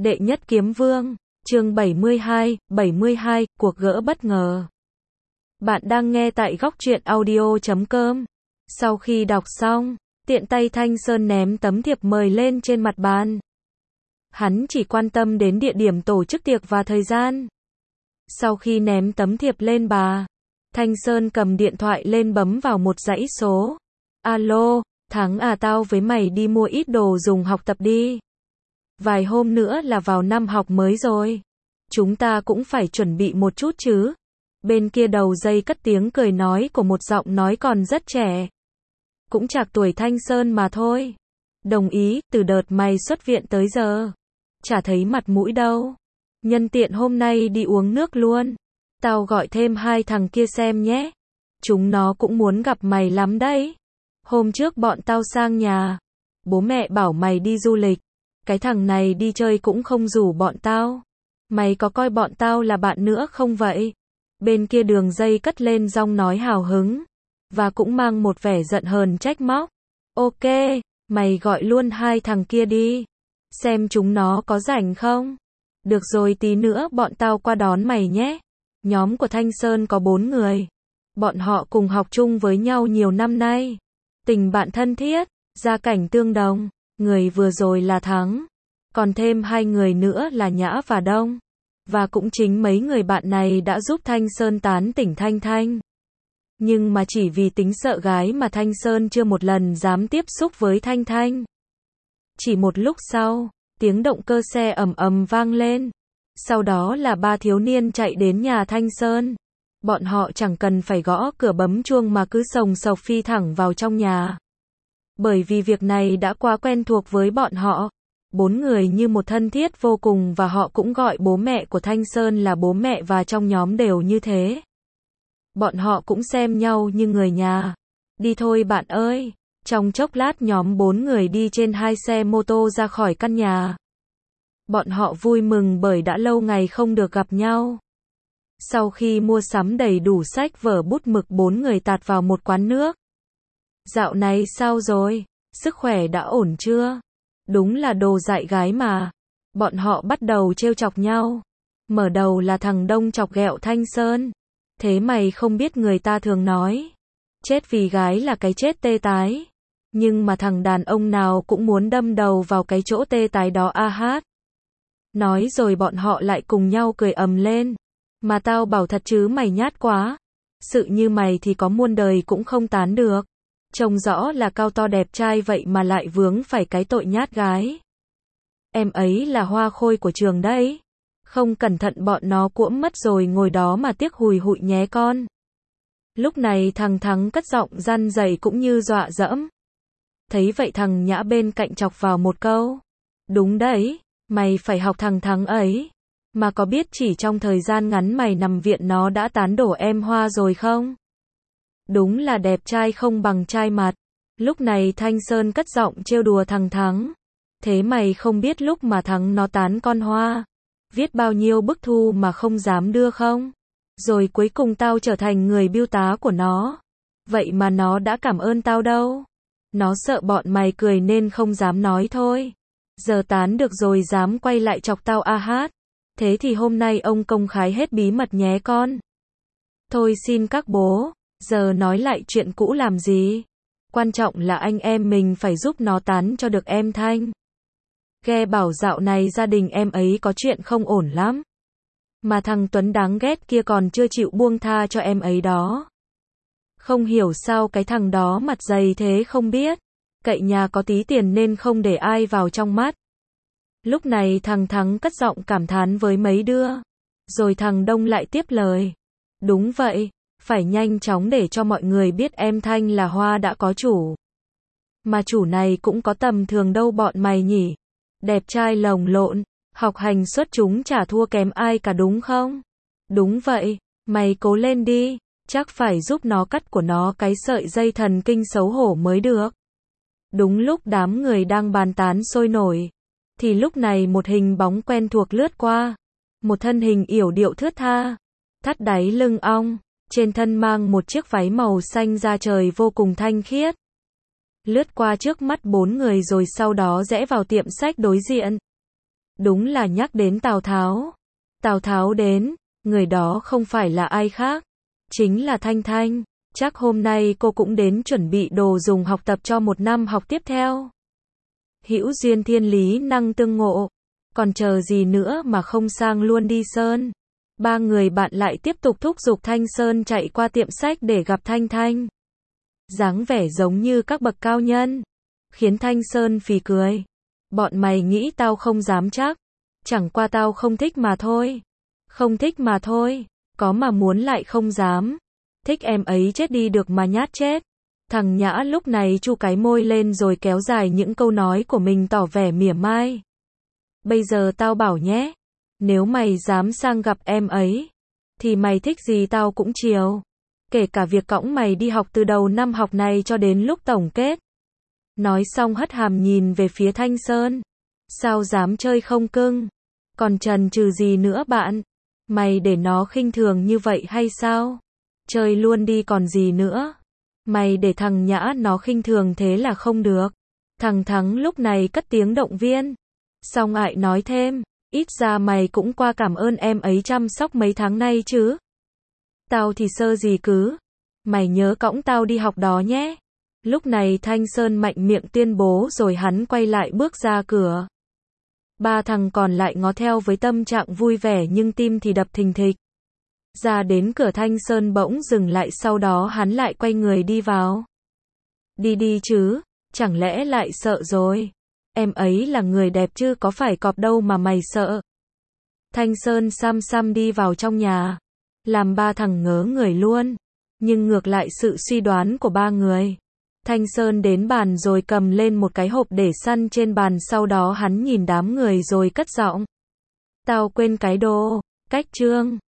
Đệ nhất kiếm vương, chương 72, cuộc gỡ bất ngờ. Bạn đang nghe tại góc truyện audio.com. Sau khi đọc xong, tiện tay Thanh Sơn ném tấm thiệp mời lên trên mặt bàn. Hắn chỉ quan tâm đến địa điểm tổ chức tiệc và thời gian. Sau khi ném tấm thiệp lên Thanh Sơn cầm điện thoại lên bấm vào một dãy số. Alo, Thắng à, tao với mày đi mua ít đồ dùng học tập đi. Vài hôm nữa là vào năm học mới rồi. Chúng ta cũng phải chuẩn bị một chút chứ. Bên kia đầu dây cất tiếng cười nói của một giọng nói còn rất trẻ. Cũng chạc tuổi Thanh Sơn mà thôi. Đồng ý, từ đợt mày xuất viện tới giờ. Chả thấy mặt mũi đâu. Nhân tiện hôm nay đi uống nước luôn. Tao gọi thêm hai thằng kia xem nhé. Chúng nó cũng muốn gặp mày lắm đấy. Hôm trước bọn tao sang nhà. Bố mẹ bảo mày đi du lịch. Cái thằng này đi chơi cũng không rủ bọn tao. Mày có coi bọn tao là bạn nữa không vậy? Bên kia đường dây cất lên giọng nói hào hứng. Và cũng mang một vẻ giận hờn trách móc. Ok, mày gọi luôn hai thằng kia đi. Xem chúng nó có rảnh không? Được rồi, tí nữa bọn tao qua đón mày nhé. Nhóm của Thanh Sơn có 4 người. Bọn họ cùng học chung với nhau nhiều năm nay. Tình bạn thân thiết, gia cảnh tương đồng. Người vừa rồi là Thắng. Còn thêm 2 người nữa là Nhã và Đông. Và cũng chính mấy người bạn này đã giúp Thanh Sơn tán tỉnh Thanh. Nhưng mà chỉ vì tính sợ gái mà Thanh Sơn chưa một lần dám tiếp xúc với Thanh. Chỉ một lúc sau, tiếng động cơ xe ầm ầm vang lên. Sau đó là 3 thiếu niên chạy đến nhà Thanh Sơn. Bọn họ chẳng cần phải gõ cửa bấm chuông mà cứ sồng sộc phi thẳng vào trong nhà. Bởi vì việc này đã quá quen thuộc với bọn họ. 4 người như một thân thiết vô cùng, và họ cũng gọi bố mẹ của Thanh Sơn là bố mẹ, và trong nhóm đều như thế. Bọn họ cũng xem nhau như người nhà. Đi thôi bạn ơi. Trong chốc lát nhóm 4 người đi trên 2 xe mô tô ra khỏi căn nhà. Bọn họ vui mừng bởi đã lâu ngày không được gặp nhau. Sau khi mua sắm đầy đủ sách vở bút mực, 4 người tạt vào một quán nước. Dạo này sao rồi? Sức khỏe đã ổn chưa? Đúng là đồ dại gái mà. Bọn họ bắt đầu trêu chọc nhau. Mở đầu là thằng Đông chọc ghẹo Thanh Sơn. Thế mày không biết người ta thường nói, chết vì gái là cái chết tê tái. Nhưng mà thằng đàn ông nào cũng muốn đâm đầu vào cái chỗ tê tái đó a hát. Nói rồi bọn họ lại cùng nhau cười ầm lên. Mà tao bảo thật chứ mày nhát quá. Sự như mày thì có muôn đời cũng không tán được. Trông rõ là cao to đẹp trai vậy mà lại vướng phải cái tội nhát gái. Em ấy là hoa khôi của trường đấy. Không cẩn thận bọn nó cuỗm mất rồi ngồi đó mà tiếc hùi hụi nhé con. Lúc này thằng Thắng cất giọng răn dày cũng như dọa dẫm. Thấy vậy thằng Nhã bên cạnh chọc vào một câu. Đúng đấy, mày phải học thằng Thắng ấy. Mà có biết chỉ trong thời gian ngắn mày nằm viện nó đã tán đổ em Hoa rồi không? Đúng là đẹp trai không bằng trai mặt. Lúc này Thanh Sơn cất giọng trêu đùa thằng Thắng. Thế mày không biết lúc mà Thắng nó tán con Hoa, viết bao nhiêu bức thư mà không dám đưa không? Rồi cuối cùng tao trở thành người bưu tá của nó. Vậy mà nó đã cảm ơn tao đâu. Nó sợ bọn mày cười nên không dám nói thôi. Giờ tán được rồi dám quay lại chọc tao a hát. Thế thì hôm nay ông công khai hết bí mật nhé con. Thôi xin các bố, giờ nói lại chuyện cũ làm gì. Quan trọng là anh em mình phải giúp nó tán cho được em Thanh. Ghe bảo dạo này gia đình em ấy có chuyện không ổn lắm. Mà thằng Tuấn đáng ghét kia còn chưa chịu buông tha cho em ấy đó. Không hiểu sao cái thằng đó mặt dày thế không biết. Cậy nhà có tí tiền nên không để ai vào trong mắt. Lúc này thằng Thắng cất giọng cảm thán với mấy đứa. Rồi thằng Đông lại tiếp lời. Đúng vậy, phải nhanh chóng để cho mọi người biết em Thanh là Hoa đã có chủ. Mà chủ này cũng có tầm thường đâu bọn mày nhỉ. Đẹp trai lồng lộn, học hành xuất chúng chả thua kém ai cả đúng không? Đúng vậy, mày cố lên đi, chắc phải giúp nó cắt của nó cái sợi dây thần kinh xấu hổ mới được. Đúng lúc đám người đang bàn tán sôi nổi, thì lúc này một hình bóng quen thuộc lướt qua. Một thân hình yểu điệu thướt tha, thắt đáy lưng ong, trên thân mang một chiếc váy màu xanh da trời vô cùng thanh khiết. Lướt qua trước mắt 4 người rồi sau đó rẽ vào tiệm sách đối diện. Đúng là nhắc đến Tào Tháo. Tào Tháo đến, người đó không phải là ai khác, chính là Thanh Thanh. Chắc hôm nay cô cũng đến chuẩn bị đồ dùng học tập cho một năm học tiếp theo. Hữu duyên thiên lý năng tương ngộ, còn chờ gì nữa mà không sang luôn đi Sơn. Ba người bạn lại tiếp tục thúc giục Thanh Sơn chạy qua tiệm sách để gặp Thanh Thanh. Dáng vẻ giống như các bậc cao nhân, khiến Thanh Sơn phì cười. Bọn mày nghĩ tao không dám chắc, chẳng qua tao không thích mà thôi. Không thích mà thôi, có mà muốn lại không dám. Thích em ấy chết đi được mà nhát chết. Thằng Nhã lúc này chu cái môi lên rồi kéo dài những câu nói của mình tỏ vẻ mỉa mai. Bây giờ tao bảo nhé, nếu mày dám sang gặp em ấy, thì mày thích gì tao cũng chiều. Kể cả việc cõng mày đi học từ đầu năm học này cho đến lúc tổng kết. Nói xong hất hàm nhìn về phía Thanh Sơn. Sao dám chơi không cưng? Còn chần chừ gì nữa bạn? Mày để nó khinh thường như vậy hay sao? Chơi luôn đi còn gì nữa? Mày để thằng Nhã nó khinh thường thế là không được. Thằng Thắng lúc này cất tiếng động viên. Xong lại nói thêm, ít ra mày cũng qua cảm ơn em ấy chăm sóc mấy tháng nay chứ. Tao thì sơ gì cứ. Mày nhớ cõng tao đi học đó nhé. Lúc này Thanh Sơn mạnh miệng tuyên bố rồi hắn quay lại bước ra cửa. Ba thằng còn lại ngó theo với tâm trạng vui vẻ nhưng tim thì đập thình thịch. Ra đến cửa Thanh Sơn bỗng dừng lại, sau đó hắn lại quay người đi vào. Đi đi chứ, chẳng lẽ lại sợ rồi? Em ấy là người đẹp chứ có phải cọp đâu mà mày sợ. Thanh Sơn xăm xăm đi vào trong nhà, làm ba thằng ngớ người luôn. Nhưng ngược lại sự suy đoán của ba người. Thanh Sơn đến bàn rồi cầm lên một cái hộp để săn trên bàn, sau đó hắn nhìn đám người rồi cất giọng. Tao quên cái đồ, cách chương.